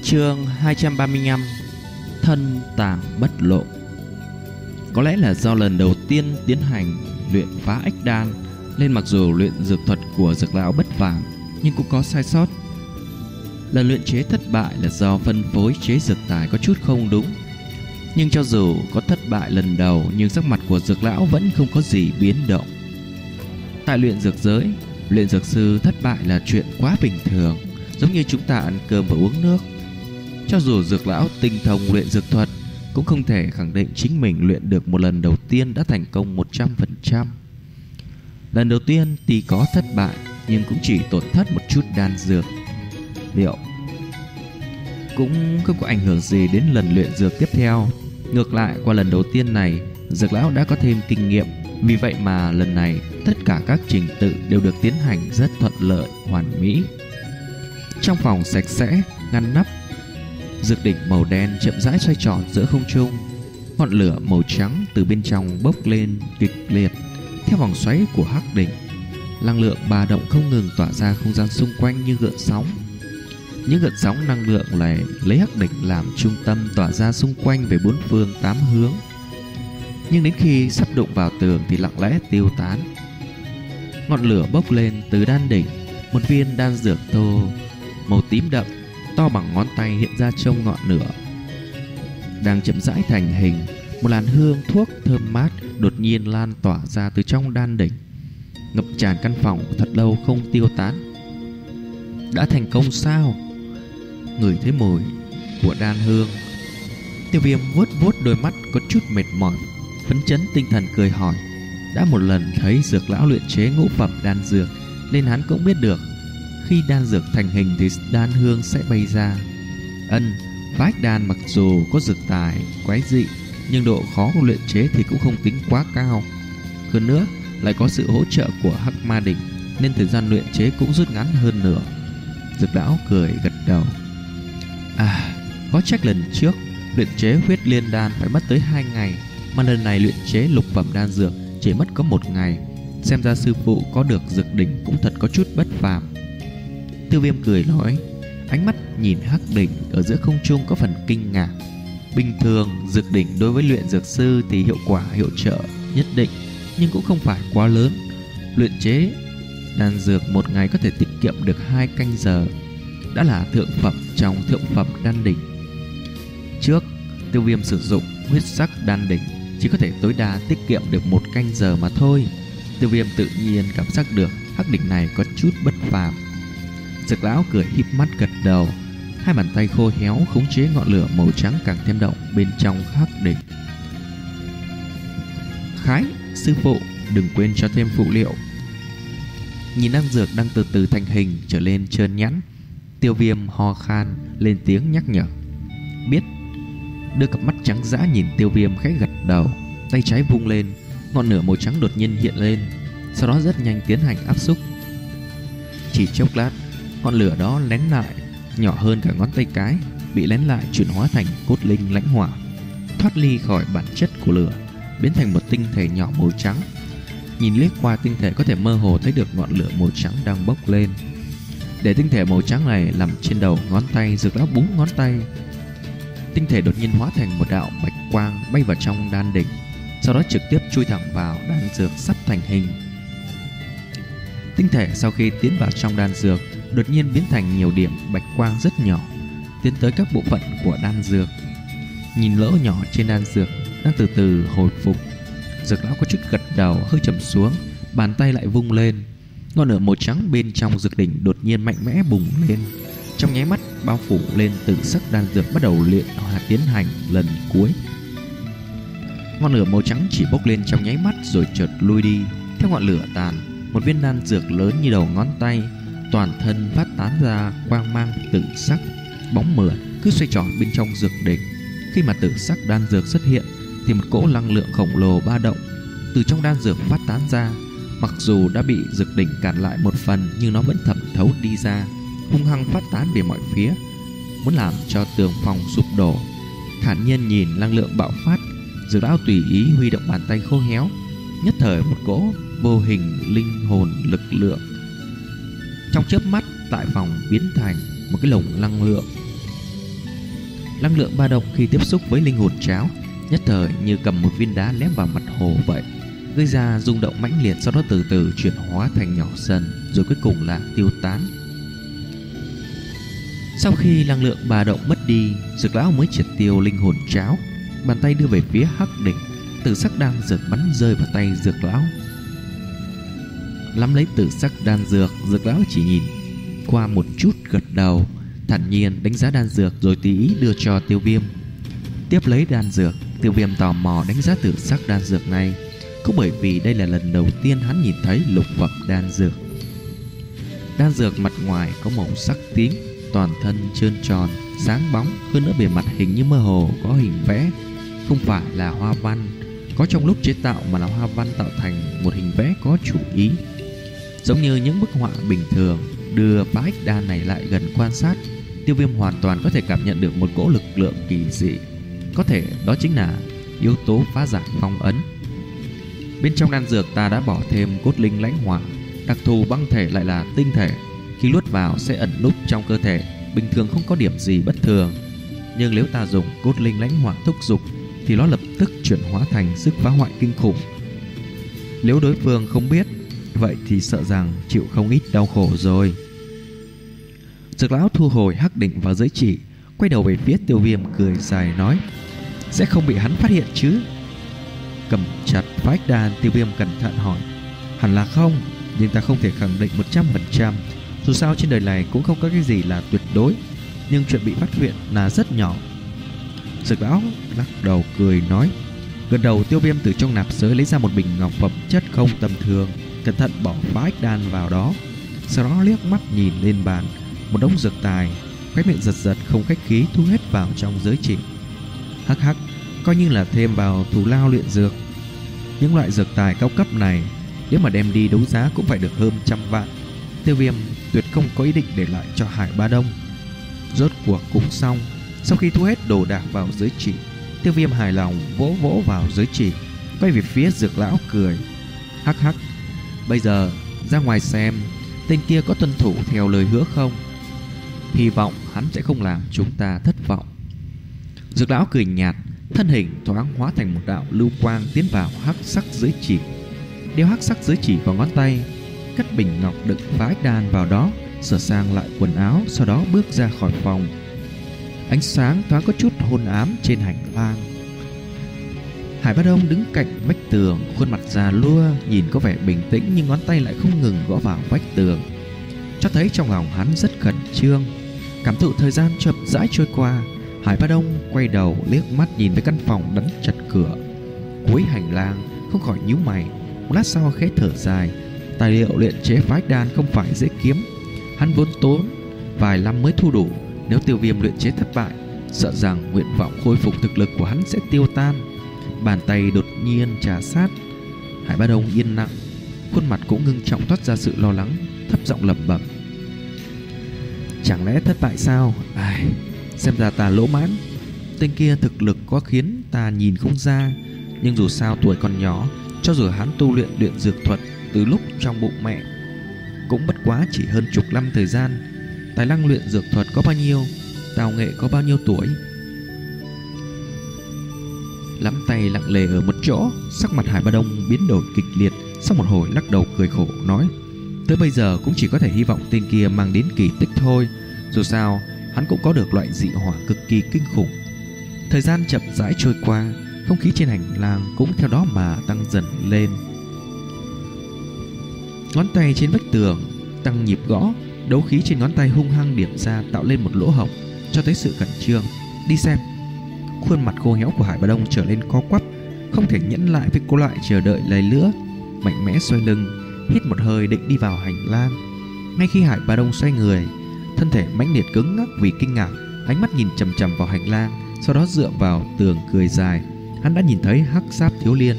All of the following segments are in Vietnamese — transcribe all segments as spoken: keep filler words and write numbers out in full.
Chương hai trăm ba mươi lăm. Thân tàng bất lộ. Có lẽ là do lần đầu tiên tiến hành luyện phá ách đan, nên mặc dù luyện dược thuật của dược lão bất phàm nhưng cũng có sai sót. Lần luyện chế thất bại là do phân phối chế dược tài có chút không đúng. Nhưng cho dù có thất bại lần đầu, nhưng sắc mặt của dược lão vẫn không có gì biến động. Tại luyện dược giới, luyện dược sư thất bại là chuyện quá bình thường, giống như chúng ta ăn cơm và uống nước. Cho dù dược lão tinh thông luyện dược thuật, cũng không thể khẳng định chính mình luyện được một lần đầu tiên đã thành công một trăm phần trăm. Lần đầu tiên tuy có thất bại, nhưng cũng chỉ tổn thất một chút đan dược liệu, cũng không có ảnh hưởng gì đến lần luyện dược tiếp theo. Ngược lại, qua lần đầu tiên này, dược lão đã có thêm kinh nghiệm. Vì vậy mà lần này tất cả các trình tự đều được tiến hành rất thuận lợi, hoàn mỹ. Trong phòng sạch sẽ, ngăn nắp, dược đỉnh màu đen chậm rãi xoay tròn giữa không trung. Ngọn lửa màu trắng từ bên trong bốc lên kịch liệt theo vòng xoáy của hắc đỉnh. Năng lượng ba động không ngừng tỏa ra không gian xung quanh như gợn sóng. Những gợn sóng năng lượng này lấy hắc đỉnh làm trung tâm tỏa ra xung quanh về bốn phương tám hướng. Nhưng đến khi sắp đụng vào tường thì lặng lẽ tiêu tán. Ngọn lửa bốc lên từ đan đỉnh. Một viên đan dược thô màu tím đậm to bằng ngón tay hiện ra trong ngọn lửa, đang chậm rãi thành hình. Một làn hương thuốc thơm mát đột nhiên lan tỏa ra từ trong đan đỉnh, ngập tràn căn phòng thật lâu không tiêu tán. Đã thành công sao? Ngửi thấy mùi của đan hương, Tiêu Viêm vuốt vuốt đôi mắt có chút mệt mỏi, phấn chấn tinh thần cười hỏi. Đã một lần thấy dược lão luyện chế ngũ phẩm đan dược, nên hắn cũng biết được khi đan dược thành hình thì đan hương sẽ bay ra. Ân, phá ách đan mặc dù có dược tài quái dị, nhưng độ khó của luyện chế thì cũng không tính quá cao. Hơn nữa lại có sự hỗ trợ của hắc ma đỉnh, nên thời gian luyện chế cũng rút ngắn hơn nửa. Dược lão cười gật đầu. À, có trách lần trước luyện chế huyết liên đan phải mất tới hai ngày, mà lần này luyện chế lục phẩm đan dược chỉ mất có một ngày. Xem ra sư phụ có được dược đỉnh cũng thật có chút bất phàm. Tiêu Viêm cười nói, ánh mắt nhìn hắc đỉnh ở giữa không trung có phần kinh ngạc. Bình thường dược đỉnh đối với luyện dược sư thì hiệu quả hiệu trợ nhất định, nhưng cũng không phải quá lớn. Luyện chế đan dược một ngày có thể tiết kiệm được hai canh giờ, đã là thượng phẩm trong thượng phẩm đan đỉnh. Trước Tiêu Viêm sử dụng huyết sắc đan đỉnh chỉ có thể tối đa tiết kiệm được một canh giờ mà thôi. Tiêu Viêm tự nhiên cảm giác được hắc đỉnh này có chút bất phàm. Dược lão cười híp mắt gật đầu, hai bàn tay khô héo khống chế ngọn lửa màu trắng càng thêm động bên trong hắc đỉnh. Khái, sư phụ đừng quên cho thêm phụ liệu. Nhìn đan dược đang từ từ thành hình trở lên trơn nhẵn, Tiêu Viêm ho khan lên tiếng nhắc nhở. Biết. Đưa cặp mắt trắng dã nhìn Tiêu Viêm khẽ gật đầu, tay trái vung lên, ngọn lửa màu trắng đột nhiên hiện lên, sau đó rất nhanh tiến hành áp xúc. Chỉ chốc lát, ngọn lửa đó lén lại, nhỏ hơn cả ngón tay cái, bị lén lại chuyển hóa thành cốt linh lãnh hỏa, thoát ly khỏi bản chất của lửa, biến thành một tinh thể nhỏ màu trắng. Nhìn liếc qua tinh thể có thể mơ hồ thấy được ngọn lửa màu trắng đang bốc lên. Để tinh thể màu trắng này nằm trên đầu ngón tay, dược lão búng ngón tay, tinh thể đột nhiên hóa thành một đạo bạch quang bay vào trong đan đỉnh, sau đó trực tiếp chui thẳng vào đan dược sắp thành hình. Tinh thể sau khi tiến vào trong đan dược đột nhiên biến thành nhiều điểm bạch quang rất nhỏ, tiến tới các bộ phận của đan dược. Nhìn lỗ nhỏ trên đan dược đang từ từ hồi phục, dược lão có chút gật đầu, hơi trầm xuống, bàn tay lại vung lên. Ngọn lửa màu trắng bên trong dược đỉnh đột nhiên mạnh mẽ bùng lên, trong nháy mắt bao phủ lên tử sắc đan dược, bắt đầu luyện hóa tiến hành lần cuối. Ngọn lửa màu trắng chỉ bốc lên trong nháy mắt rồi chợt lui đi. Theo ngọn lửa tàn, một viên đan dược lớn như đầu ngón tay, toàn thân phát tán ra quang mang tử sắc, bóng mượt cứ xoay tròn bên trong dược đỉnh. Khi mà tử sắc đan dược xuất hiện thì một cỗ năng lượng khổng lồ ba động từ trong đan dược phát tán ra. Mặc dù đã bị dược đỉnh cản lại một phần, nhưng nó vẫn thẩm thấu đi ra, hung hăng phát tán về mọi phía, muốn làm cho tường phòng sụp đổ. Thản nhiên nhìn năng lượng bạo phát, dược lão tùy ý huy động bàn tay khô héo, nhất thời một cỗ vô hình linh hồn lực lượng trong chớp mắt tại phòng biến thành một cái lồng năng lượng Năng lượng ba động khi tiếp xúc với linh hồn cháo nhất thời như cầm một viên đá ném vào mặt hồ vậy, gây ra rung động mãnh liệt, sau đó từ từ chuyển hóa thành nhỏ dần, rồi cuối cùng là tiêu tán. Sau khi năng lượng ba động mất đi, Dược lão mới triệt tiêu linh hồn cháo, bàn tay đưa về phía Hắc Đỉnh, tử sắc đan dược bắn rơi vào tay Dược lão. Nắm lấy tử sắc đan dược, Dược lão chỉ nhìn qua một chút, gật đầu, thản nhiên đánh giá đan dược rồi tùy ý đưa cho Tiêu Viêm. Tiếp lấy đan dược, Tiêu Viêm tò mò đánh giá tử sắc đan dược này, cũng bởi vì đây là lần đầu tiên hắn nhìn thấy lục phẩm đan dược. Đan dược mặt ngoài có màu sắc tím, toàn thân trơn tròn, sáng bóng, hơn nữa bề mặt hình như mơ hồ có hình vẽ, không phải là hoa văn có trong lúc chế tạo, mà là hoa văn tạo thành một hình vẽ có chủ ý, giống như những bức họa bình thường. Đưa phá ích đan này lại gần quan sát, Tiêu Viêm hoàn toàn có thể cảm nhận được một cỗ lực lượng kỳ dị, có thể đó chính là yếu tố phá giải phong ấn. Bên trong đan dược ta đã bỏ thêm cốt linh lãnh hỏa, đặc thù băng thể lại là tinh thể, khi luốt vào sẽ ẩn núp trong cơ thể, bình thường không có điểm gì bất thường. Nhưng nếu ta dùng cốt linh lãnh hỏa thúc dục thì nó lập tức chuyển hóa thành sức phá hoại kinh khủng. Nếu đối phương không biết, vậy thì sợ rằng chịu không ít đau khổ rồi. Dược lão thu hồi Hắc Đỉnh vào giới chỉ, quay đầu về phía Tiêu Viêm cười dài nói: sẽ không bị hắn phát hiện chứ? Cầm chặt phá ích đan, Tiêu Viêm cẩn thận hỏi: hẳn là không, nhưng ta không thể khẳng định một trăm phần trăm. Dù sao trên đời này cũng không có cái gì là tuyệt đối, nhưng chuyện bị phát hiện là rất nhỏ. Dược lão lắc đầu cười nói. Gần đầu, Tiêu Viêm từ trong nạp giới lấy ra một bình ngọc phẩm chất không tầm thường, cẩn thận bỏ phá ích đan vào đó, sau đó liếc mắt nhìn lên bàn một đống dược tài, khóe miệng giật giật, không khách khí thu hết vào trong giới chỉ. Hắc hắc, coi như là thêm vào thù lao luyện dược. Những loại dược tài cao cấp này nếu mà đem đi đấu giá cũng phải được hơn trăm vạn. Tiêu Viêm tuyệt không có ý định để lại cho Hải Ba Đông. Rốt cuộc cũng xong. Sau khi thu hết đồ đạc vào giới chỉ, Tiêu Viêm hài lòng vỗ vỗ vào giới chỉ, quay về phía Dược lão cười: hắc hắc, bây giờ ra ngoài xem tên kia có tuân thủ theo lời hứa không. Hy vọng hắn sẽ không làm chúng ta thất vọng. Dược lão cười nhạt, thân hình thoáng hóa thành một đạo lưu quang tiến vào hắc sắc giới chỉ, đeo hắc sắc giới chỉ vào ngón tay, cất bình ngọc đựng phá ích đan vào đó, sửa sang lại quần áo, sau đó bước ra khỏi phòng. Ánh sáng thoáng có chút hôn ám trên hành lang. Hải Bá Đông đứng cạnh vách tường, khuôn mặt già lua, nhìn có vẻ bình tĩnh nhưng ngón tay lại không ngừng gõ vào vách tường, cho thấy trong lòng hắn rất khẩn trương. Cảm thụ thời gian chậm rãi trôi qua, Hải Bá Đông quay đầu liếc mắt nhìn với căn phòng đóng chặt cửa. Cuối hành lang không khỏi nhíu mày, một lát sau khẽ thở dài. Tài liệu luyện chế phá ích đan không phải dễ kiếm, hắn vốn tốn vài năm mới thu đủ. Nếu Tiêu Viêm luyện chế thất bại, sợ rằng nguyện vọng khôi phục thực lực của hắn sẽ tiêu tan. Bàn tay đột nhiên trà sát. Hải Bá Đông yên lặng, khuôn mặt cũng ngưng trọng, toát ra sự lo lắng, thấp giọng lẩm bẩm: chẳng lẽ thất bại sao? Ai, xem ra ta lỗ mãn. Tên kia thực lực có khiến ta nhìn không ra, nhưng dù sao tuổi còn nhỏ, cho dù hắn tu luyện luyện dược thuật từ lúc trong bụng mẹ, cũng bất quá chỉ hơn chục năm thời gian. Tài năng luyện dược thuật có bao nhiêu, tào nghệ có bao nhiêu tuổi? Lắm tay lặng lề ở một chỗ, sắc mặt Hải Bá Đông biến đổi kịch liệt. Sau một hồi lắc đầu cười khổ nói: tới bây giờ cũng chỉ có thể hy vọng tên kia mang đến kỳ tích thôi. Dù sao hắn cũng có được loại dị hỏa cực kỳ kinh khủng. Thời gian chậm rãi trôi qua, không khí trên hành lang cũng theo đó mà tăng dần lên. Ngón tay trên vách tường tăng nhịp gõ, đấu khí trên ngón tay hung hăng điểm ra, tạo lên một lỗ hổng, cho thấy sự khẩn trương. Đi xem. Khuôn mặt khô héo của Hải Bá Đông trở lên co quắp, không thể nhẫn lại với cô lại chờ đợi lấy nữa, mạnh mẽ xoay lưng, hít một hơi định đi vào hành lang. Ngay khi Hải Bá Đông xoay người, thân thể mãnh liệt cứng ngắc vì kinh ngạc, ánh mắt nhìn chằm chằm vào hành lang, sau đó dựa vào tường cười dài. Hắn đã nhìn thấy hắc giáp thiếu liên.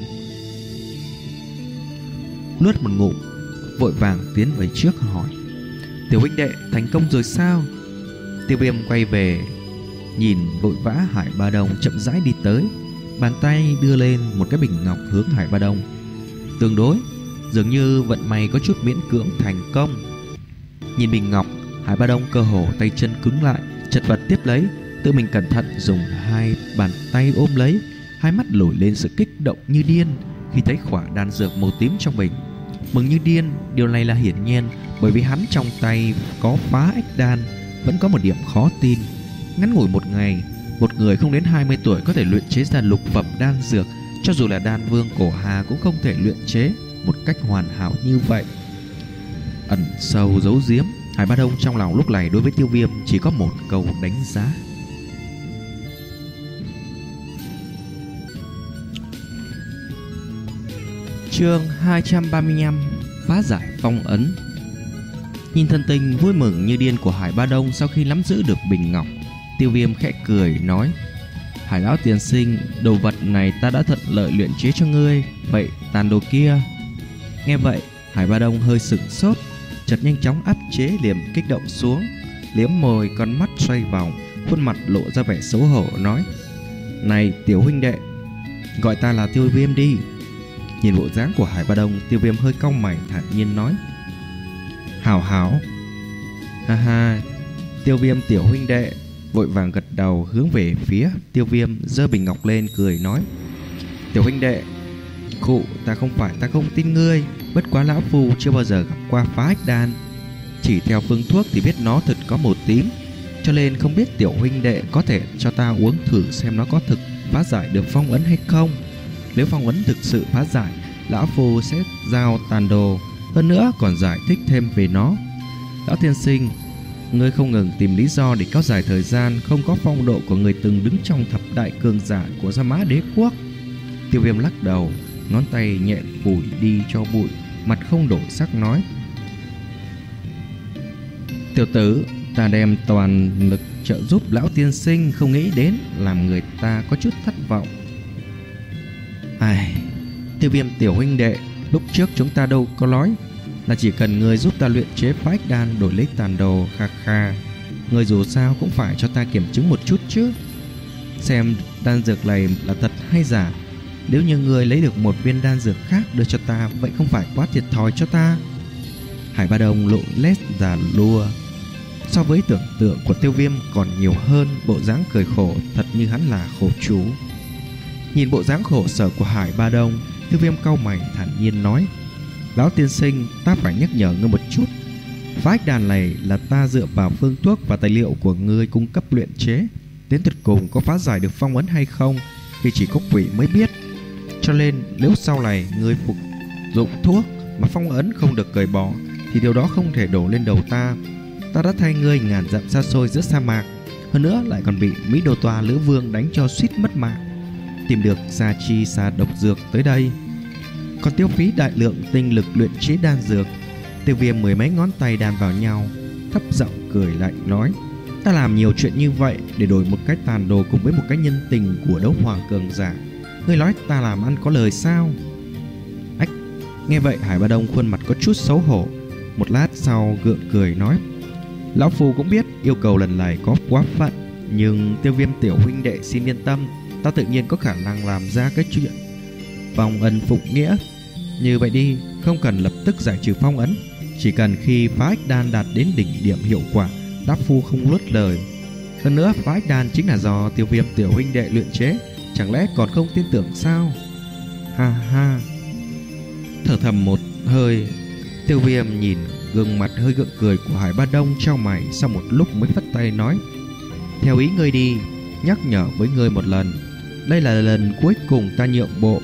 Nuốt một ngụm, vội vàng tiến về trước hỏi: tiểu huynh đệ thành công rồi sao? Tiêu Viêm quay về nhìn vội vã Hải Bá Đông chậm rãi đi tới, bàn tay đưa lên một cái bình ngọc hướng Hải Bá Đông. Tương đối, dường như vận may có chút miễn cưỡng thành công. Nhìn bình ngọc, Hải Bá Đông cơ hồ tay chân cứng lại, chật vật tiếp lấy, Tự mình cẩn thận dùng hai bàn tay ôm lấy, hai mắt nổi lên sự kích động như điên khi thấy khỏa đan dược màu tím trong bình. Mừng như điên, điều này là hiển nhiên, bởi vì hắn trong tay có phá ách đan. Vẫn có một điểm khó tin, ngắn ngủi một ngày, một người không đến hai mươi tuổi có thể luyện chế ra lục phẩm đan dược. Cho dù là đan vương cổ Hà cũng không thể luyện chế một cách hoàn hảo như vậy. Ẩn sâu giấu giếm, Hải Ba Đông trong lòng lúc này đối với Tiêu Viêm chỉ có một câu đánh giá. Chương hai trăm ba mươi lăm: Phá giải phong ấn. Nhìn thân tình vui mừng như điên của Hải Ba Đông sau khi nắm giữ được bình ngọc, Tiêu Viêm khẽ cười nói: Hải lão tiên sinh, đồ vật này ta đã thuận lợi luyện chế cho ngươi, vậy tàn đồ kia? Nghe vậy, Hải Ba Đông hơi sửng sốt, chợt nhanh chóng áp chế liềm kích động xuống, liếm môi, con mắt xoay vòng, khuôn mặt lộ ra vẻ xấu hổ nói: Này tiểu huynh đệ, gọi ta là Tiêu Viêm đi. Nhìn bộ dáng của Hải Ba Đông, Tiêu Viêm hơi cau mày, thản nhiên nói: Hảo hảo. Ha ha. Tiêu Viêm tiểu huynh đệ vội vàng gật đầu, hướng về phía Tiêu Viêm giơ bình ngọc lên cười nói: Tiểu huynh đệ, khụ, ta không phải ta không tin ngươi, bất quá lão phu chưa bao giờ gặp qua phá ách đan, chỉ theo phương thuốc thì biết nó thật có màu tím, cho nên không biết tiểu huynh đệ có thể cho ta uống thử xem nó có thực phá giải được phong ấn hay không. Nếu phong ấn thực sự phá giải, lão phu sẽ giao tàn đồ, hơn nữa còn giải thích thêm về nó. Lão tiên sinh, ngươi không ngừng tìm lý do để kéo dài thời gian, không có phong độ của người từng đứng trong thập đại cường giả của Gia Mã Đế quốc. Tiêu Viêm lắc đầu, ngón tay nhẹ phủi đi cho bụi, mặt không đổi sắc nói: Tiểu tử, ta đem toàn lực trợ giúp lão tiên sinh, không nghĩ đến làm người ta có chút thất vọng. Ai, Tiêu Viêm tiểu huynh đệ, lúc trước chúng ta đâu có nói là chỉ cần ngươi giúp ta luyện chế phá ách đan đổi lấy tàn đồ. Kha kha, ngươi dù sao cũng phải cho ta kiểm chứng một chút chứ, xem đan dược này là thật hay giả. Nếu như ngươi lấy được một viên đan dược khác đưa cho ta, vậy không phải quá thiệt thòi cho ta? Hải Ba Đông lộ lét già lua, so với tưởng tượng của Tiêu Viêm còn nhiều hơn bộ dáng cười khổ, thật như hắn là khổ chú. Nhìn bộ dáng khổ sở của Hải Ba Đông, Tiêu Viêm cau mày thản nhiên nói: Lão tiên sinh, ta phải nhắc nhở ngươi một chút. Phá ách đàn này là ta dựa vào phương thuốc và tài liệu của ngươi cung cấp luyện chế, đến tuyệt cùng có phá giải được phong ấn hay không thì chỉ có quỷ mới biết. Cho nên nếu sau này ngươi phục dụng thuốc mà phong ấn không được cởi bỏ thì điều đó không thể đổ lên đầu ta. Ta đã thay ngươi ngàn dặm xa xôi giữa sa mạc, hơn nữa lại còn bị Mỹ Đô Toa Lữ Vương đánh cho suýt mất mạng, tìm được gia chi xà độc dược tới đây, còn tiêu phí đại lượng tinh lực luyện chế đan dược. Tiêu Viêm mười mấy ngón tay đan vào nhau, thấp giọng cười lạnh nói: Ta làm nhiều chuyện như vậy để đổi một cái tàn đồ cùng với một cái nhân tình của đấu hoàng cường giả, ngươi nói ta làm ăn có lời sao? Ách. Nghe vậy Hải Ba Đông khuôn mặt có chút xấu hổ, một lát sau gượng cười nói: Lão phu cũng biết yêu cầu lần này có quá phận, nhưng Tiêu Viêm tiểu huynh đệ xin yên tâm, ta tự nhiên có khả năng làm ra cái chuyện phong ấn phục nghĩa. Như vậy đi, không cần lập tức giải trừ phong ấn, chỉ cần khi phá ách đan đạt đến đỉnh điểm hiệu quả, đáp phu không nuốt lời. Hơn nữa phá ách đan chính là do Tiêu Viêm tiểu huynh đệ luyện chế, chẳng lẽ còn không tin tưởng sao? Ha ha. Thở thầm một hơi, Tiêu Viêm nhìn gương mặt hơi gượng cười của Hải Ba Đông, chau mày, sau một lúc mới phất tay nói: Theo ý ngươi đi, nhắc nhở với ngươi một lần, đây là lần cuối cùng ta nhượng bộ.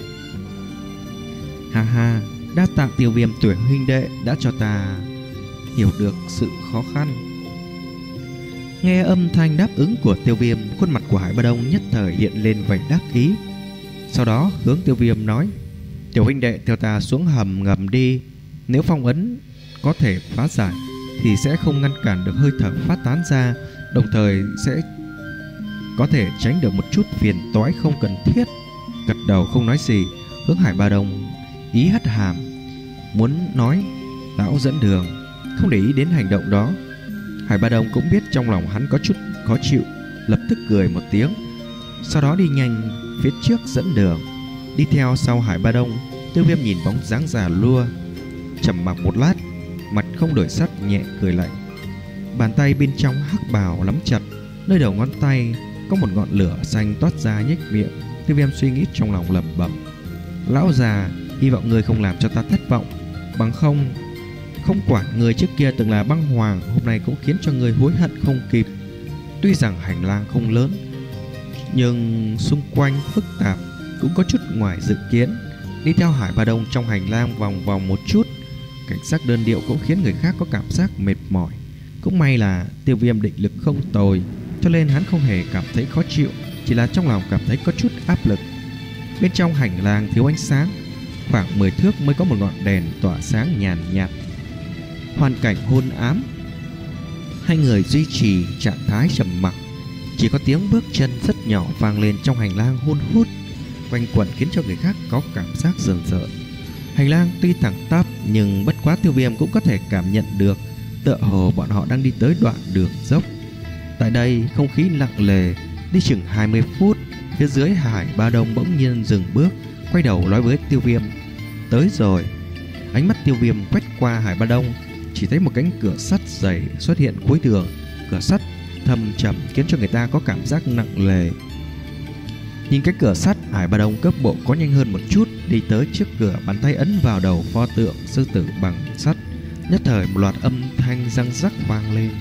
Ha ha, đa tạ Tiêu Viêm tuổi huynh đệ đã cho ta hiểu được sự khó khăn. Nghe âm thanh đáp ứng của Tiêu Viêm, khuôn mặt của Hải Ba Đông nhất thời hiện lên vẻ đắc ý. Sau đó hướng Tiêu Viêm nói: Tiểu huynh đệ theo ta xuống hầm ngầm đi, nếu phong ấn có thể phá giải thì sẽ không ngăn cản được hơi thở phát tán ra, đồng thời sẽ có thể tránh được một chút phiền toái không cần thiết. Gật đầu không nói gì, hướng Hải Ba Đông ý hất hàm, muốn nói lão dẫn đường, không để ý đến hành động đó. Hải Ba Đông cũng biết trong lòng hắn có chút khó chịu, lập tức cười một tiếng, sau đó đi nhanh phía trước dẫn đường. Đi theo sau Hải Ba Đông, Tiêu Viêm nhìn bóng dáng già lua, trầm mặc một lát, mặt không đổi sắc, nhẹ cười lạnh, bàn tay bên trong hắc bào nắm chặt, Nơi đầu ngón tay có một ngọn lửa xanh toát ra nhếch miệng. Tiêu Viêm suy nghĩ trong lòng lẩm bẩm: lão già, hy vọng người không làm cho ta thất vọng, bằng không không quản người trước kia từng là băng hoàng, hôm nay cũng khiến cho người hối hận không kịp. Tuy rằng hành lang không lớn, nhưng xung quanh phức tạp, cũng có chút ngoài dự kiến. Đi theo Hải Ba Đông trong hành lang vòng vòng một chút, cảnh sắc đơn điệu cũng khiến người khác có cảm giác mệt mỏi. Cũng may là Tiêu Viêm định lực không tồi, cho nên hắn không hề cảm thấy khó chịu, chỉ là trong lòng cảm thấy có chút áp lực. Bên trong hành lang thiếu ánh sáng, khoảng mười thước mới có một ngọn đèn tỏa sáng nhàn nhạt. Hoàn cảnh hôn ám, hai người duy trì trạng thái trầm mặc. Chỉ có tiếng bước chân rất nhỏ vang lên trong hành lang hun hút, quanh quẩn khiến cho người khác có cảm giác rờn rợn. Hành lang tuy thẳng tắp nhưng bất quá Tiêu Viêm cũng có thể cảm nhận được, tựa hồ bọn họ đang đi tới đoạn đường dốc. Tại đây không khí lặng lề. Đi chừng hai mươi phút, phía dưới Hải Ba Đông bỗng nhiên dừng bước, quay đầu nói với Tiêu Viêm: tới rồi. Ánh mắt Tiêu Viêm quét qua Hải Ba Đông, chỉ thấy một cánh cửa sắt dày xuất hiện cuối đường. Cửa sắt thâm trầm khiến cho người ta có cảm giác nặng nề. Nhìn cái cửa sắt, Hải Ba Đông cước bộ có nhanh hơn một chút, đi tới trước cửa, bàn tay ấn vào đầu pho tượng sư tử bằng sắt. Nhất thời một loạt âm thanh răng rắc vang lên.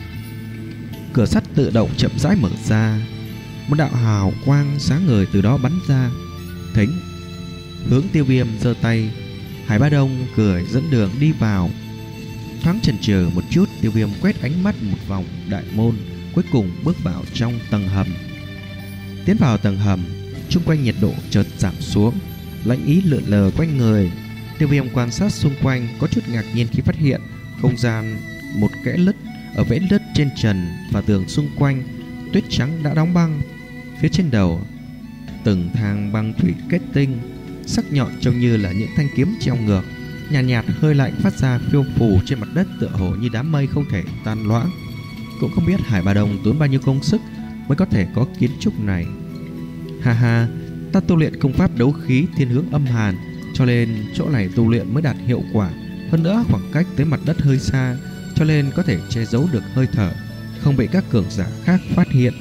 Cửa sắt tự động chậm rãi mở ra, một đạo hào quang sáng ngời từ đó bắn ra. Thính, hướng Tiêu Viêm giơ tay. Hải Ba Đông cười dẫn đường đi vào. Thoáng chần chừ một chút, Tiêu Viêm quét ánh mắt một vòng đại môn, cuối cùng bước vào trong tầng hầm. Tiến vào tầng hầm, xung quanh nhiệt độ chợt giảm xuống, lạnh ý lượn lờ quanh người. Tiêu Viêm quan sát xung quanh, có chút ngạc nhiên khi phát hiện không gian một kẽ lứt ở vết nứt trên trần và tường xung quanh, tuyết trắng đã đóng băng. Phía trên đầu từng thang băng thủy kết tinh, sắc nhọn trông như là những thanh kiếm treo ngược. Nhàn nhạt, nhạt hơi lạnh phát ra phiêu phù trên mặt đất, tựa hồ như đám mây không thể tan loãng. Cũng không biết Hải Ba Đông tốn bao nhiêu công sức mới có thể có kiến trúc này. Ha ha, ta tu luyện công pháp đấu khí thiên hướng âm hàn, cho nên chỗ này tu luyện mới đạt hiệu quả. Hơn nữa khoảng cách tới mặt đất hơi xa, cho nên có thể che giấu được hơi thở, không bị các cường giả khác phát hiện.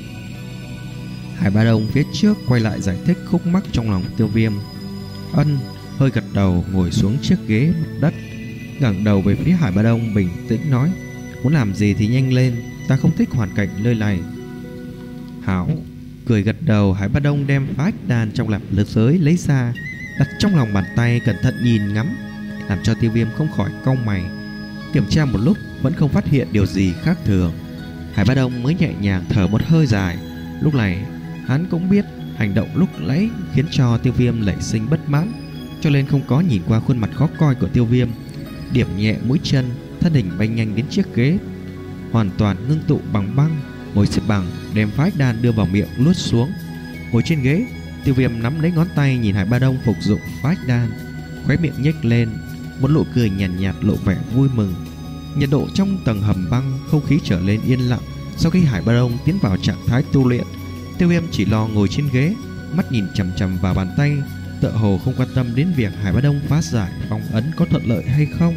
Hải Ba Đông phía trước quay lại giải thích khúc mắc trong lòng Tiêu Viêm. Ân hơi gật đầu, ngồi xuống chiếc ghế mặt đất, ngẩng đầu về phía Hải Ba Đông, bình tĩnh nói: muốn làm gì thì nhanh lên, ta không thích hoàn cảnh nơi này. Hảo. Cười gật đầu, Hải Ba Đông đem phá ách đan trong lạp lực giới lấy ra, đặt trong lòng bàn tay, cẩn thận nhìn ngắm, làm cho Tiêu Viêm không khỏi cau mày. Kiểm tra một lúc vẫn không phát hiện điều gì khác thường, Hải Ba Đông mới nhẹ nhàng thở một hơi dài. Lúc này hắn cũng biết hành động lúc nãy khiến cho Tiêu Viêm nảy sinh bất mãn, cho nên không có nhìn qua khuôn mặt khó coi của Tiêu Viêm, điểm nhẹ mũi chân, thân hình bay nhanh đến chiếc ghế, hoàn toàn ngưng tụ bằng băng, ngồi xếp bằng, đem phá ách đan đưa vào miệng nuốt xuống. Ngồi trên ghế, Tiêu Viêm nắm lấy ngón tay nhìn Hải Ba Đông phục dụng phá ách đan, khóe miệng nhếch lên một nụ cười nhàn nhạt, nhạt lộ vẻ vui mừng. Nhiệt độ trong tầng hầm băng, không khí trở lên yên lặng. Sau khi Hải Ba Đông tiến vào trạng thái tu luyện, Tiêu Viêm chỉ lo ngồi trên ghế, mắt nhìn chằm chằm vào bàn tay, tựa hồ không quan tâm đến việc Hải Ba Đông phá giải phong ấn có thuận lợi hay không.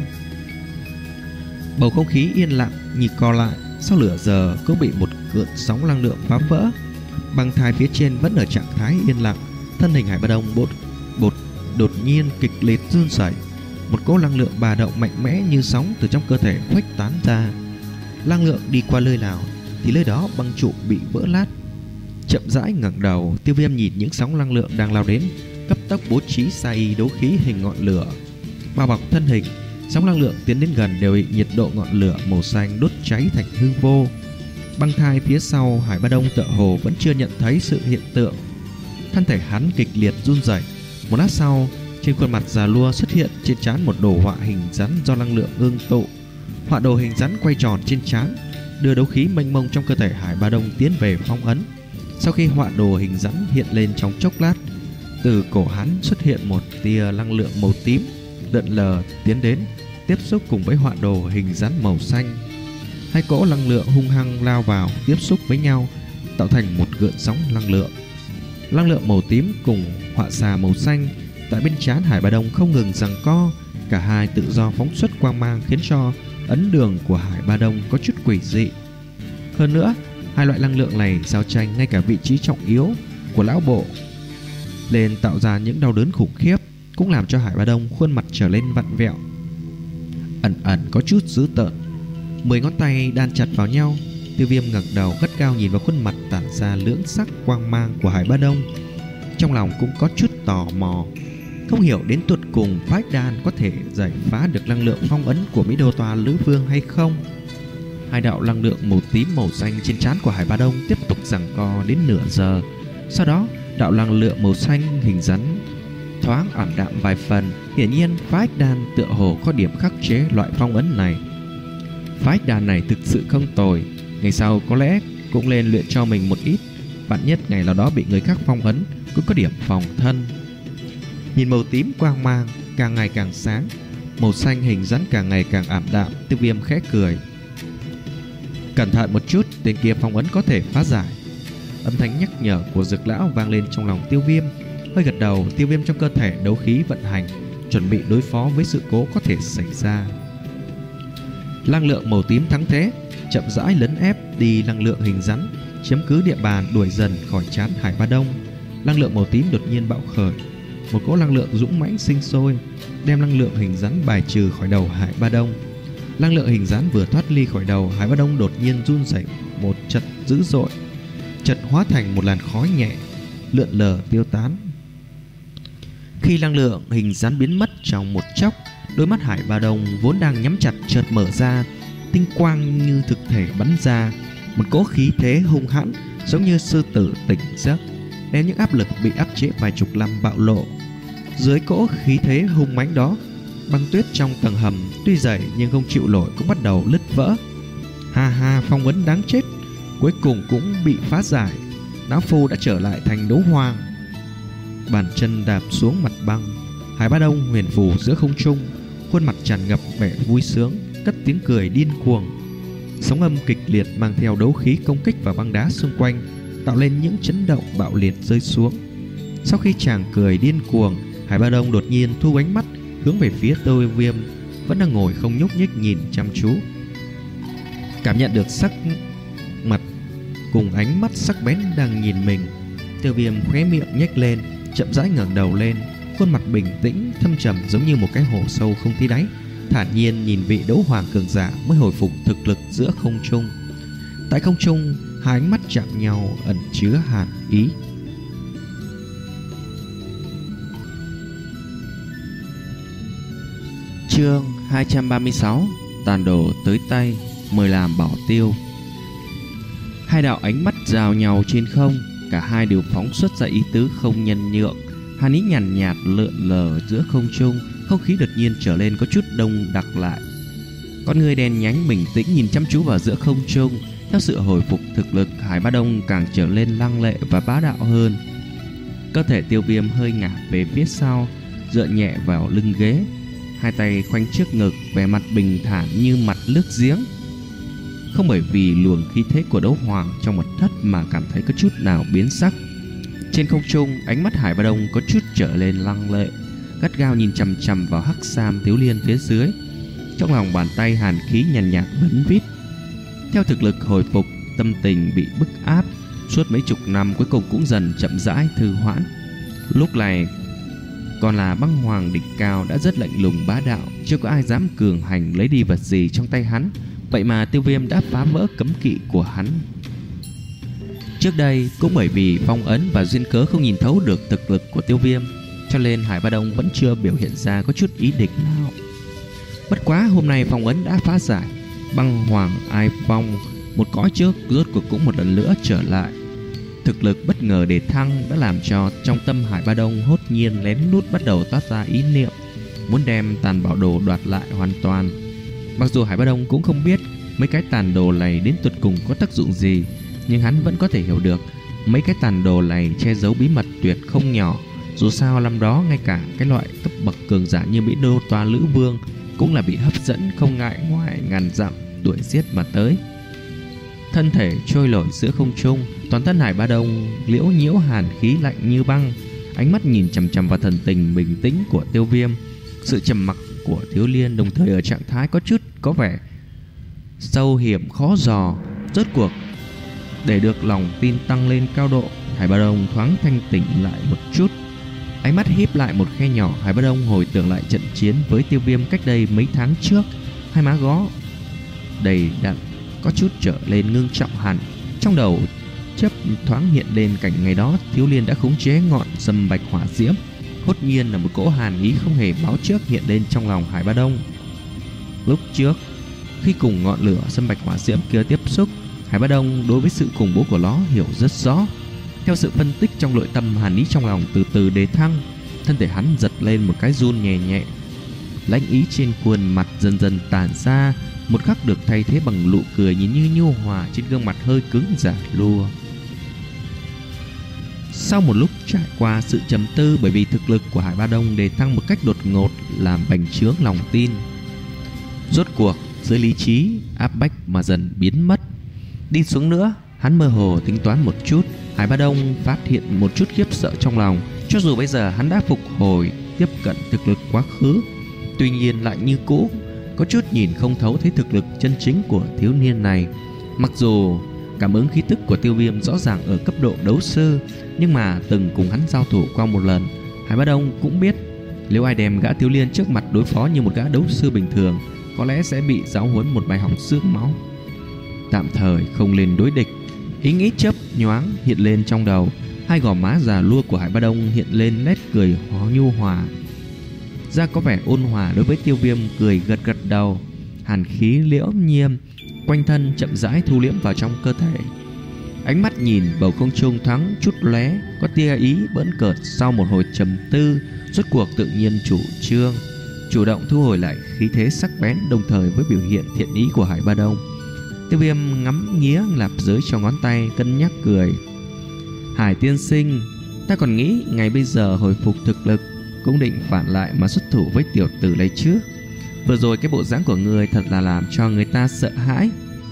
Bầu không khí yên lặng nhịp co lại. Sau nửa giờ cũng bị một cơn sóng năng lượng phá vỡ. Băng thai phía trên vẫn ở trạng thái yên lặng. Thân hình Hải Ba Đông bột bột đột nhiên kịch liệt run rẩy. Một cỗ năng lượng bà động mạnh mẽ như sóng từ trong cơ thể khuếch tán ra. Năng lượng đi qua nơi nào thì nơi đó băng trụ bị vỡ lát. Chậm rãi ngẩng đầu, Tiêu Viêm nhìn những sóng năng lượng đang lao đến, cấp tốc bố trí sa y đấu khí hình ngọn lửa bao bọc thân hình. Sóng năng lượng tiến đến gần đều bị nhiệt độ ngọn lửa màu xanh đốt cháy thành hư vô. Băng thai phía sau Hải Ba Đông tựa hồ vẫn chưa nhận thấy sự hiện tượng. Thân thể hắn kịch liệt run rẩy. Một lát sau, trên khuôn mặt già lua xuất hiện trên trán một đồ họa hình rắn do năng lượng ngưng tụ. Họa đồ hình rắn quay tròn trên trán, đưa đấu khí mênh mông trong cơ thể Hải Ba Đông tiến về phong ấn. Sau khi họa đồ hình rắn hiện lên trong chốc lát, từ cổ hắn xuất hiện một tia năng lượng màu tím lượn lờ tiến đến, tiếp xúc cùng với họa đồ hình rắn màu xanh. Hai cỗ năng lượng hung hăng lao vào, tiếp xúc với nhau, tạo thành một gợn sóng năng lượng. Năng lượng màu tím cùng họa xà màu xanh tại bên trán Hải Ba Đông không ngừng giằng co, cả hai tự do phóng xuất quang mang khiến cho ấn đường của Hải Ba Đông có chút quỷ dị. Hơn nữa, Hai loại năng lượng này giao tranh ngay cả vị trí trọng yếu của lão bộ, nên tạo ra những đau đớn khủng khiếp, cũng làm cho Hải Ba Đông khuôn mặt trở lên vặn vẹo, ẩn ẩn có chút dữ tợn. Mười ngón tay đan chặt vào nhau. Tiêu Viêm ngẩng đầu gắt gao nhìn vào khuôn mặt tản ra lưỡng sắc quang mang của Hải Ba Đông, trong lòng cũng có chút tò mò, không hiểu đến tột cùng phá ách đan có thể giải phá được năng lượng phong ấn của Mỹ Đô Toa Lữ Vương hay không. Hai đạo năng lượng màu tím màu xanh trên trán của Hải Ba Đông tiếp tục giằng co đến nửa giờ. Sau đó, đạo năng lượng màu xanh hình rắn thoáng ảm đạm vài phần. Hiển nhiên phá ách đan tựa hồ có điểm khắc chế loại phong ấn này. Phá ách đan này thực sự không tồi, ngày sau có lẽ cũng nên luyện cho mình một ít, vạn nhất ngày nào đó bị người khác phong ấn cũng có điểm phòng thân. Nhìn màu tím quang mang càng ngày càng sáng, màu xanh hình rắn càng ngày càng ảm đạm, Tiêu Viêm khẽ cười. Cẩn thận một chút, tên kia phong ấn có thể phá giải. Âm thanh nhắc nhở của Dược lão vang lên trong lòng Tiêu Viêm. Hơi gật đầu, Tiêu Viêm trong cơ thể đấu khí vận hành, chuẩn bị đối phó với sự cố có thể xảy ra. Năng lượng màu tím thắng thế, chậm rãi lấn ép đi năng lượng hình rắn, chiếm cứ địa bàn, đuổi dần khỏi trán Hải Ba Đông. Năng lượng màu tím đột nhiên bạo khởi, một cỗ năng lượng dũng mãnh sinh sôi, đem năng lượng hình rắn bài trừ khỏi đầu Hải Ba Đông. Năng lượng hình rắn vừa thoát ly khỏi đầu, Hải Ba Đông đột nhiên run rẩy một trận dữ dội, chợt hóa thành một làn khói nhẹ lượn lờ tiêu tán. Khi năng lượng hình rắn biến mất trong một chốc, đôi mắt Hải Ba Đông vốn đang nhắm chặt chợt mở ra, tinh quang như thực thể bắn ra, một cỗ khí thế hung hãn giống như sư tử tỉnh giấc, đem những áp lực bị áp chế vài chục năm bạo lộ. Dưới cỗ khí thế hung mãnh đó, băng tuyết trong tầng hầm tuy dày nhưng không chịu nổi cũng bắt đầu nứt vỡ. Ha ha, phong ấn đáng chết cuối cùng cũng bị phá giải. Lão phu đã trở lại thành đấu hoàng. Bàn chân đạp xuống mặt băng, Hải Ba Đông huyền phù giữa không trung, khuôn mặt tràn ngập vẻ vui sướng, cất tiếng cười điên cuồng. Sóng âm kịch liệt mang theo đấu khí công kích vào băng đá xung quanh, tạo lên những chấn động bạo liệt rơi xuống. Sau khi chàng cười điên cuồng, Hải Ba Đông đột nhiên thu ánh mắt hướng về phía Tiêu Viêm vẫn đang ngồi không nhúc nhích nhìn chăm chú. Cảm nhận được sắc mặt cùng ánh mắt sắc bén đang nhìn mình, Tiêu Viêm khóe miệng nhếch lên, chậm rãi ngẩng đầu lên, khuôn mặt bình tĩnh thâm trầm giống như một cái hồ sâu không tí đáy, thản nhiên nhìn vị đấu hoàng cường giả mới hồi phục thực lực giữa không trung. Tại không trung, hai ánh mắt chạm nhau ẩn chứa hàn ý. Chương hai trăm ba mươi sáu, tàn đồ tới tay, mời làm bảo tiêu. Hai đạo ánh mắt giao nhau trên không, cả hai đều phóng xuất ra ý tứ không nhân nhượng. Hàn ý nhàn nhạt, nhạt lượn lờ giữa không trung, không khí đột nhiên trở lên có chút đông đặc lại. Con người đen nhánh bình tĩnh nhìn chăm chú vào giữa không trung. Theo sự hồi phục thực lực, Hải Ba Đông càng trở lên lăng lệ và bá đạo hơn. Cơ thể Tiêu Viêm hơi ngả về phía sau, dựa nhẹ vào lưng ghế, hai tay khoanh trước ngực, vẻ mặt bình thản như mặt nước giếng. Không bởi vì luồng khí thế của đấu hoàng trong mật thất mà cảm thấy có chút nào biến sắc. Trên không trung, ánh mắt Hải Ba Đông có chút trở lên lăng lệ, gắt gao nhìn chằm chằm vào hắc sam Tiếu Liên phía dưới. Trong lòng bàn tay hàn khí nhàn nhạt vấn vít. Theo thực lực hồi phục, tâm tình bị bức áp suốt mấy chục năm cuối cùng cũng dần chậm rãi thư hoãn. Lúc này còn là băng hoàng đỉnh cao đã rất lạnh lùng bá đạo, chưa có ai dám cường hành lấy đi vật gì trong tay hắn. Vậy mà Tiêu Viêm đã phá vỡ cấm kỵ của hắn. Trước đây cũng bởi vì phong ấn và duyên cớ không nhìn thấu được thực lực của Tiêu Viêm, cho nên Hải Ba Đông vẫn chưa biểu hiện ra có chút ý định nào. Bất quá hôm nay phong ấn đã phá giải, băng hoàng ai phong một cõi trước rốt cuộc cũng một lần nữa trở lại. Thực lực bất ngờ để thăng đã làm cho trong tâm Hải Ba Đông hốt nhiên lén lút bắt đầu toát ra ý niệm muốn đem tàn bảo đồ đoạt lại hoàn toàn. Mặc dù Hải Ba Đông cũng không biết mấy cái tàn đồ này đến tuyệt cùng có tác dụng gì, nhưng hắn vẫn có thể hiểu được mấy cái tàn đồ này che giấu bí mật tuyệt không nhỏ. Dù sao năm đó ngay cả cái loại cấp bậc cường giả như Mỹ Đô Toa Lữ Vương cũng là bị hấp dẫn không ngại ngoài ngàn dặm đuổi giết mà tới. Thân thể trôi nổi giữa không trung, toàn thân Hải Ba Đông liễu nhiễu hàn khí lạnh như băng, ánh mắt nhìn chằm chằm vào thần tình bình tĩnh của Tiêu Viêm. Sự trầm mặc của Thiếu Liên đồng thời ở trạng thái có chút có vẻ sâu hiểm khó dò. Rốt cuộc Để được lòng tin tăng lên cao độ, Hải Ba Đông thoáng thanh tỉnh lại một chút. Ánh mắt híp lại một khe nhỏ, Hải Ba Đông hồi tưởng lại trận chiến với Tiêu Viêm cách đây mấy tháng trước. Hai má gó đầy đặn có chút trở lên ngưng trọng hẳn. Trong đầu chớp thoáng hiện lên cảnh ngày đó Thiếu Liên đã khống chế ngọn sâm bạch hỏa diễm. Hốt nhiên là một cỗ hàn ý không hề báo trước hiện lên trong lòng Hải Ba Đông. Lúc trước, khi cùng ngọn lửa sâm bạch hỏa diễm kia tiếp xúc, Hải Ba Đông đối với sự khủng bố của nó hiểu rất rõ. Theo sự phân tích trong nội tâm, hàn ý trong lòng từ từ đề thăng. Thân thể hắn giật lên một cái run nhẹ nhẹ. Lãnh ý trên khuôn mặt dần dần tản ra, một khắc được thay thế bằng nụ cười nhìn như nhu hòa trên gương mặt hơi cứng giả lua. Sau một lúc trải qua sự trầm tư, bởi vì thực lực của Hải Ba Đông đề thăng một cách đột ngột làm bành trướng lòng tin. Rốt cuộc dưới lý trí áp bách mà dần biến mất. Đi xuống nữa, hắn mơ hồ tính toán một chút. Hải Ba Đông phát hiện một chút khiếp sợ trong lòng. Cho dù bây giờ hắn đã phục hồi, tiếp cận thực lực quá khứ, tuy nhiên lại như cũ có chút nhìn không thấu thấy thực lực chân chính của thiếu niên này. Mặc dù cảm ứng khí tức của Tiêu Viêm rõ ràng ở cấp độ đấu sư, nhưng mà từng cùng hắn giao thủ qua một lần, Hải Ba Đông cũng biết nếu ai đem gã thiếu liên trước mặt đối phó như một gã đấu sư bình thường, có lẽ sẽ bị giáo huấn một bài học xương máu. Tạm thời không lên đối địch, ý nghĩ chớp nhoáng hiện lên trong đầu. Hai gò má già lua của Hải Ba Đông hiện lên nét cười hóa nhu hòa, ra có vẻ ôn hòa. Đối với Tiêu Viêm cười gật gật đầu. Hàn khí liễu nhiêm quanh thân chậm rãi thu liễm vào trong cơ thể. Ánh mắt nhìn bầu không trung thoáng chút lóe có tia ý bỡn cợt. Sau một hồi trầm tư, rốt cuộc tự nhiên chủ trương chủ động thu hồi lại khí thế sắc bén, đồng thời với biểu hiện thiện ý của Hải Ba Đông. Tiêu Viêm ngắm nghía lạp giới trong ngón tay, cân nhắc cười. Hải tiên sinh, ta còn nghĩ ngày bây giờ hồi phục thực lực cũng định phản lại mà xuất thủ với tiểu tử này chứ. Vừa rồi cái bộ dáng của người thật là làm cho người ta sợ hãi.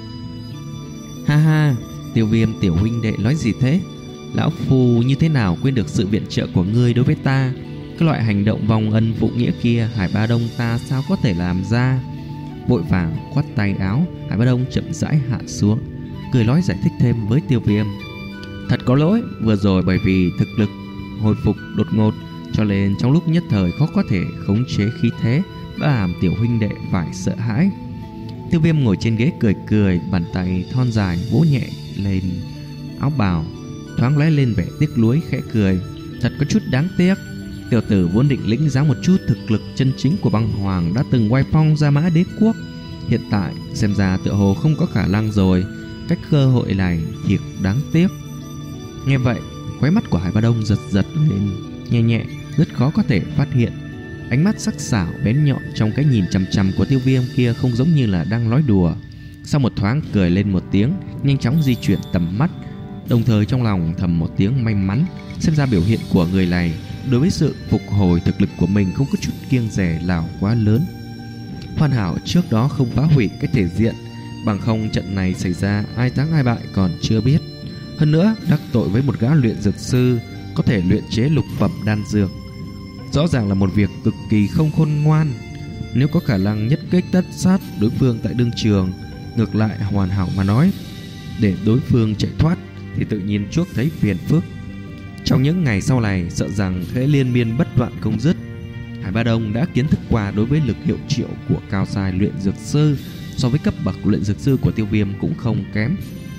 Ha ha, Tiêu Viêm tiểu huynh đệ nói gì thế? Lão phu như thế nào quên được sự viện trợ của ngươi đối với ta? Cái loại hành động vòng ân phụ nghĩa kia Hải Ba Đông ta sao có thể làm ra? Vội vàng khoát tay áo, Hải Ba Đông chậm rãi hạ xuống, cười nói giải thích thêm với Tiêu Viêm. Thật có lỗi, vừa rồi bởi vì thực lực hồi phục đột ngột, cho nên trong lúc nhất thời khó có thể khống chế khí thế, đã làm tiểu huynh đệ phải sợ hãi. Tiêu Viêm ngồi trên ghế cười cười, bàn tay thon dài vỗ nhẹ lên áo bào, thoáng lóe lên vẻ tiếc nuối, khẽ cười. Thật có chút đáng tiếc, tiểu tử vốn định lĩnh giáo một chút thực lực chân chính của băng hoàng đã từng oai phong Gia Mã Đế quốc, hiện tại xem ra tựa hồ không có khả năng rồi. Cách cơ hội này thiệt đáng tiếc. Nghe vậy, khóe mắt của Hải Ba Đông giật giật lên nhẹ nhẹ, rất khó có thể phát hiện. Ánh mắt sắc sảo bén nhọn trong cái nhìn chằm chằm của Tiêu Viêm kia không giống như là đang nói đùa. Sau một thoáng cười lên một tiếng, nhanh chóng di chuyển tầm mắt, đồng thời trong lòng thầm một tiếng may mắn. Xem ra biểu hiện của người này đối với sự phục hồi thực lực của mình không có chút kiêng dè nào quá lớn. Hoàn hảo trước đó không phá hủy cái thể diện, bằng không trận này xảy ra ai thắng ai bại còn chưa biết. Hơn nữa đắc tội với một gã luyện dược sư có thể luyện chế lục phẩm đan dược, rõ ràng là một việc cực kỳ không khôn ngoan. Nếu có khả năng nhất kích tất sát đối phương tại đương trường, ngược lại hoàn hảo mà nói, để đối phương chạy thoát thì tự nhiên chuốc thấy phiền phức. Trong những ngày sau này sợ rằng sẽ liên miên bất đoạn không dứt. Hải Ba Đông đã kiến thức qua đối với lực hiệu triệu của cao giai luyện dược sư, so với cấp bậc luyện dược sư của Tiêu Viêm cũng không kém.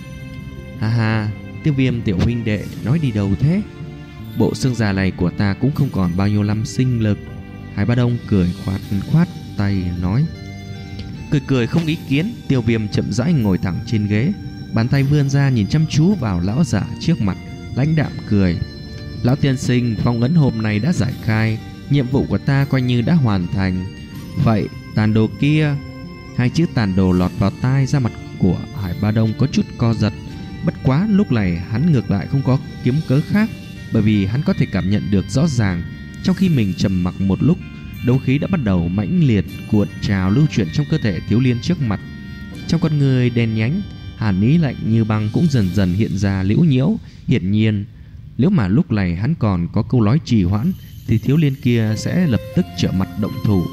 Ha ha, Tiêu Viêm tiểu huynh đệ nói đi đâu thế? Bộ xương già này của ta cũng không còn bao nhiêu năm sinh lực. Hải Ba Đông cười khoát khoát tay nói. Cười cười không ý kiến, Tiêu Viêm chậm rãi ngồi thẳng trên ghế, bàn tay vươn ra nhìn chăm chú vào lão giả trước mặt, lãnh đạm cười. Lão tiên sinh, phong ấn hôm nay đã giải khai, nhiệm vụ của ta coi như đã hoàn thành. Vậy tàn đồ kia? Hai chữ tàn đồ lọt vào tai, ra mặt của Hải Ba Đông có chút co giật. Bất quá lúc này hắn ngược lại không có kiếm cớ khác, bởi vì hắn có thể cảm nhận được rõ ràng, trong khi mình trầm mặc một lúc, đấu khí đã bắt đầu mãnh liệt cuộn trào lưu chuyển trong cơ thể thiếu liên trước mặt. Trong con người đen nhánh, hàn ý lạnh như băng cũng dần dần hiện ra liễu nhiễu. Hiển nhiên, nếu mà lúc này hắn còn có câu nói trì hoãn, thì thiếu liên kia sẽ lập tức trở mặt động thủ.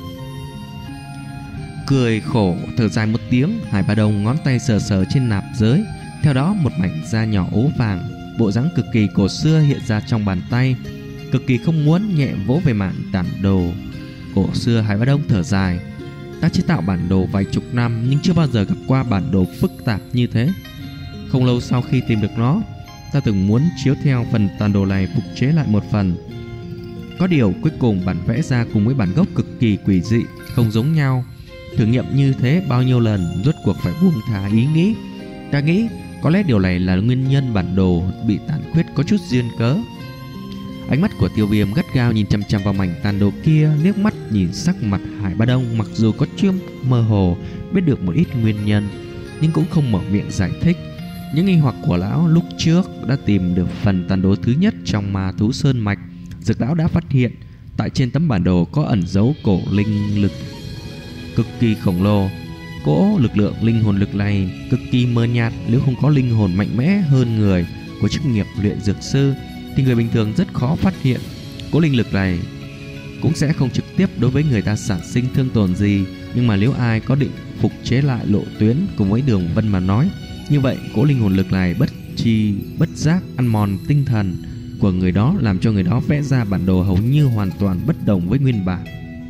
Cười khổ thở dài một tiếng, Hải Ba Đông ngón tay sờ sờ trên nạp giới, Theo đó, một mảnh da nhỏ ố vàng, bộ dáng cực kỳ cổ xưa hiện ra trong bàn tay, cực kỳ không muốn nhẹ vỗ về mảnh bản đồ cổ xưa. Hải Bá Đông thở dài. Ta chế tạo bản đồ vài chục năm nhưng chưa bao giờ gặp qua bản đồ phức tạp như thế. Không lâu sau khi tìm được nó, ta từng muốn chiếu theo phần tàn đồ này phục chế lại một phần. Có điều cuối cùng bản vẽ ra cùng với bản gốc cực kỳ quỷ dị, không giống nhau. Thử nghiệm như thế bao nhiêu lần, rốt cuộc phải buông thả ý nghĩ. Ta nghĩ có lẽ điều này là nguyên nhân bản đồ bị tàn khuyết có chút duyên cớ. Ánh mắt của Tiêu Viêm gắt gao nhìn chằm chằm vào mảnh tàn đồ kia, liếc mắt nhìn sắc mặt Hải Bá Đông. Mặc dù có chút mơ hồ biết được một ít nguyên nhân, nhưng cũng không mở miệng giải thích. Những nghi hoặc của lão lúc trước đã tìm được phần tàn đồ thứ nhất trong Ma Thú Sơn Mạch. Dược lão đã phát hiện tại trên tấm bản đồ có ẩn dấu cổ linh lực cực kỳ khổng lồ. Cỗ lực lượng linh hồn lực này cực kỳ mờ nhạt, nếu không có linh hồn mạnh mẽ hơn người của chức nghiệp luyện dược sư thì người bình thường rất khó phát hiện. Cỗ linh lực này cũng sẽ không trực tiếp đối với người ta sản sinh thương tổn gì, nhưng mà nếu ai có định phục chế lại lộ tuyến cùng với Đường Vân mà nói, như vậy cỗ linh hồn lực này bất chi bất giác ăn mòn tinh thần của người đó, làm cho người đó vẽ ra bản đồ hầu như hoàn toàn bất đồng với nguyên bản.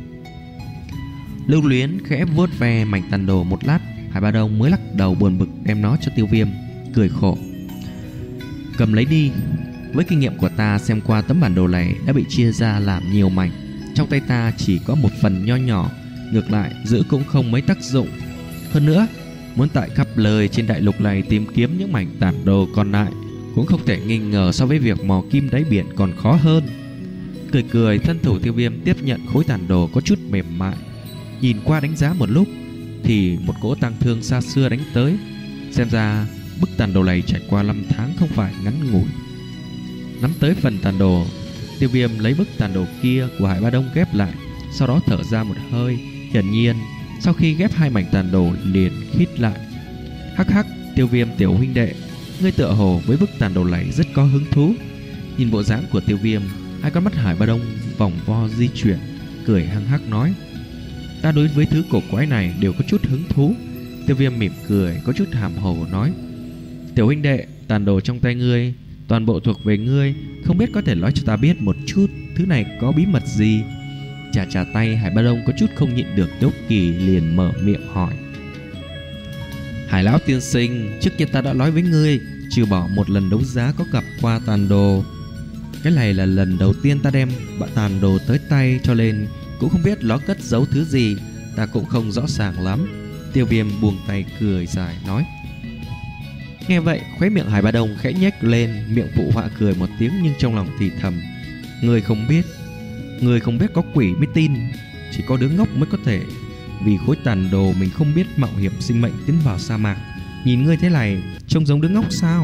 Lưu Luyến khẽ vuốt ve mảnh tàn đồ một lát, Hải Bá Đông mới lắc đầu buồn bực đem nó cho Tiêu Viêm, cười khổ. Cầm lấy đi. Với kinh nghiệm của ta xem qua tấm bản đồ này đã bị chia ra làm nhiều mảnh, trong tay ta chỉ có một phần nho nhỏ, ngược lại giữ cũng không mấy tác dụng. Hơn nữa, muốn tại khắp nơi trên đại lục này tìm kiếm những mảnh tàn đồ còn lại cũng không thể nghi ngờ so với việc mò kim đáy biển còn khó hơn. Cười cười, thân thủ Tiêu Viêm tiếp nhận khối tàn đồ có chút mềm mại, nhìn qua đánh giá một lúc thì một cỗ tang thương xa xưa đánh tới. Xem ra bức tàn đồ này trải qua năm tháng không phải ngắn ngủi. Nắm tới phần tàn đồ, Tiêu Viêm lấy bức tàn đồ kia của Hải Bá Đông ghép lại, sau đó thở ra một hơi. Hiển nhiên sau khi ghép hai mảnh tàn đồ liền khít lại. Hắc hắc, Tiêu Viêm tiểu huynh đệ, ngươi tựa hồ với bức tàn đồ này rất có hứng thú. Nhìn bộ dáng của Tiêu Viêm, hai con mắt Hải Bá Đông vòng vo di chuyển, cười hăng hắc nói: Ta đối với thứ cổ quái này đều có chút hứng thú. Tiêu Viêm mỉm cười, có chút hàm hồ nói: Tiểu huynh đệ, tàn đồ trong tay ngươi toàn bộ thuộc về ngươi, không biết có thể nói cho ta biết một chút thứ này có bí mật gì? Chà chà tay, Hải Bá Đông có chút không nhịn được hiếu kỳ, liền mở miệng hỏi: Hải lão tiên sinh, trước kia ta đã nói với ngươi, trừ bỏ một lần đấu giá có gặp qua tàn đồ, cái này là lần đầu tiên ta đem tàn đồ tới tay, cho nên cũng không biết nó cất giấu thứ gì, ta cũng không rõ ràng lắm. Tiêu Viêm buông tay cười dài nói. Nghe vậy, khóe miệng Hải Bá Đông khẽ nhếch lên, miệng phụ họa cười một tiếng, nhưng trong lòng thì thầm: Người không biết, người không biết có quỷ mới tin, chỉ có đứa ngốc mới có thể vì khối tàn đồ mình không biết mạo hiểm sinh mệnh tiến vào sa mạc. Nhìn ngươi thế này, trông giống đứa ngốc sao?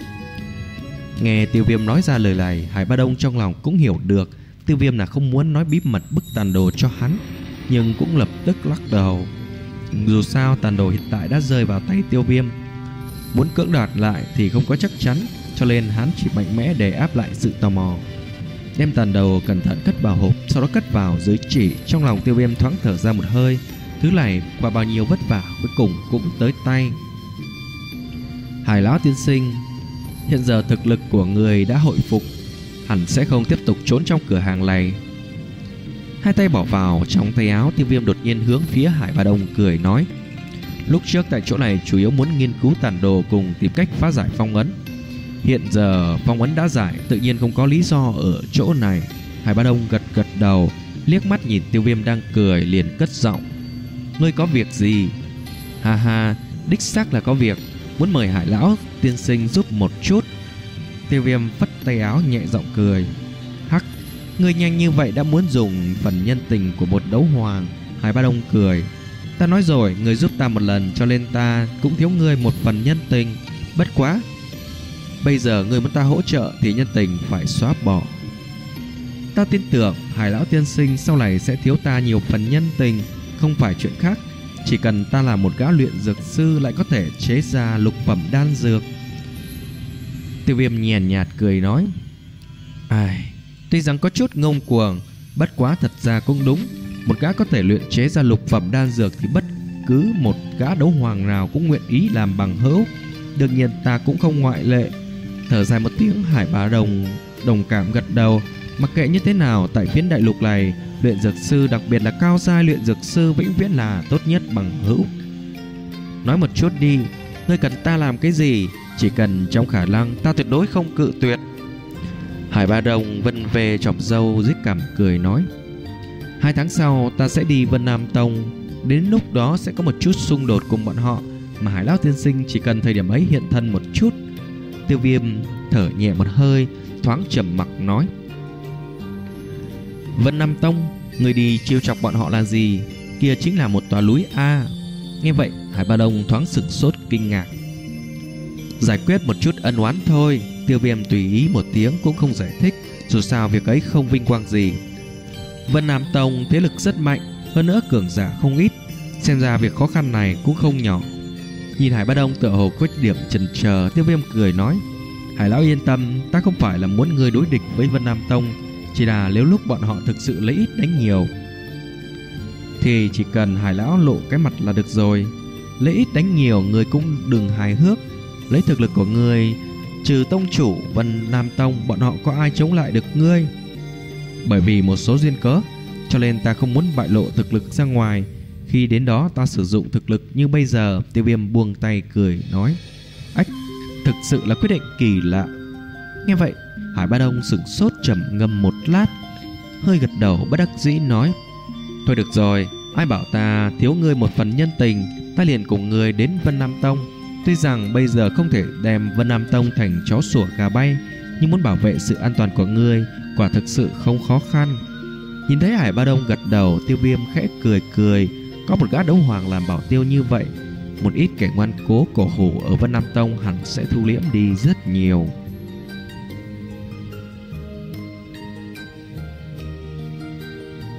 Nghe Tiêu Viêm nói ra lời này, Hải Bá Đông trong lòng cũng hiểu được Tiêu Viêm là không muốn nói bí mật bức tàn đồ cho hắn, nhưng cũng lập tức lắc đầu. Dù sao tàn đồ hiện tại đã rơi vào tay Tiêu Viêm, muốn cưỡng đoạt lại thì không có chắc chắn, cho nên hắn chỉ mạnh mẽ để áp lại sự tò mò. Đem tàn đồ cẩn thận cất vào hộp, sau đó cất vào dưới chỉ. Trong lòng Tiêu Viêm thoáng thở ra một hơi, thứ này qua bao nhiêu vất vả cuối cùng cũng tới tay. Hải lão tiên sinh, hiện giờ thực lực của người đã hồi phục, hẳn sẽ không tiếp tục trốn trong cửa hàng này. Hai tay bỏ vào trong tay áo, Tiêu Viêm đột nhiên hướng phía Hải Bá Đông cười nói: Lúc trước tại chỗ này chủ yếu muốn nghiên cứu tàn đồ cùng tìm cách phá giải phong ấn. Hiện giờ phong ấn đã giải, tự nhiên không có lý do ở chỗ này. Hải Bá Đông gật gật đầu, liếc mắt nhìn Tiêu Viêm đang cười, liền cất giọng: Ngươi có việc gì? Ha ha, đích xác là có việc, muốn mời Hải lão tiên sinh giúp một chút. Tiêu Viêm phất tay áo nhẹ giọng cười: Hắc, ngươi nhanh như vậy đã muốn dùng phần nhân tình của một đấu hoàng? Hải Bá Đông cười: Ta nói rồi, ngươi giúp ta một lần, cho nên ta cũng thiếu ngươi một phần nhân tình. Bất quá bây giờ ngươi muốn ta hỗ trợ thì nhân tình phải xóa bỏ. Ta tin tưởng Hải lão tiên sinh sau này sẽ thiếu ta nhiều phần nhân tình. Không phải chuyện khác, chỉ cần ta là một gã luyện dược sư lại có thể chế ra lục phẩm đan dược. Tiêu Viêm nhàn nhạt cười nói: Ai, tuy rằng có chút ngông cuồng, bất quá thật ra cũng đúng. Một gã có thể luyện chế ra lục phẩm đan dược thì bất cứ một gã đấu hoàng nào cũng nguyện ý làm bằng hữu. đương nhiên ta cũng không ngoại lệ. Thở dài một tiếng, Hải Bá Đồng đồng cảm gật đầu. Mặc kệ như thế nào, tại phiến đại lục này, luyện dược sư, đặc biệt là cao giai luyện dược sư, vĩnh viễn là tốt nhất bằng hữu. Nói một chút đi, ngươi cần ta làm cái gì? Chỉ cần trong khả năng, ta tuyệt đối không cự tuyệt. Hải Bá Đồng vân về chọc râu rít cảm cười nói: Hai tháng sau ta sẽ đi Vân Nam Tông. Đến lúc đó sẽ có một chút xung đột cùng bọn họ, mà Hải Lão tiên sinh chỉ cần thời điểm ấy hiện thân một chút. Tiêu Viêm thở nhẹ một hơi, thoáng trầm mặc nói: Vân Nam Tông, người đi trêu chọc bọn họ là gì? Kia chính là một tòa núi A. Nghe vậy, Hải Bá Đồng thoáng sửng sốt kinh ngạc. Giải quyết một chút ân oán thôi. Tiêu Viêm tùy ý một tiếng cũng không giải thích, dù sao việc ấy không vinh quang gì. Vân Nam Tông thế lực rất mạnh, hơn nữa cường giả không ít, xem ra việc khó khăn này cũng không nhỏ. Nhìn Hải Bá Đồng tựa hồ có điểm chần chờ, Tiêu Viêm cười nói: Hải Lão yên tâm, ta không phải là muốn ngươi đối địch với Vân Nam Tông, chỉ là nếu lúc bọn họ thực sự lấy ít đánh nhiều thì chỉ cần Hải Lão lộ cái mặt là được rồi. Lấy ít đánh nhiều, ngươi cũng đừng hài hước. Lấy thực lực của ngươi, trừ tông chủ Vân Nam Tông, bọn họ có ai chống lại được ngươi? Bởi vì một số duyên cớ, cho nên ta không muốn bại lộ thực lực ra ngoài. Khi đến đó ta sử dụng thực lực như bây giờ. Tiêu Viêm buông tay cười nói: Ách, thực sự là quyết định kỳ lạ. Nghe vậy, Hải Bá Đồng sửng sốt trầm ngâm một lát, hơi gật đầu bất đắc dĩ nói: Thôi được rồi, ai bảo ta thiếu ngươi một phần nhân tình, ta liền cùng ngươi đến Vân Nam Tông. Tuy rằng bây giờ không thể đem Vân Nam Tông thành chó sủa gà bay, nhưng muốn bảo vệ sự an toàn của ngươi quả thực sự không khó khăn. Nhìn thấy Hải Bá Đồng gật đầu, Tiêu Viêm khẽ cười cười. Có một gã đấu hoàng làm bảo tiêu như vậy, một ít kẻ ngoan cố cổ hủ ở Vân Nam Tông hẳn sẽ thu liễm đi rất nhiều.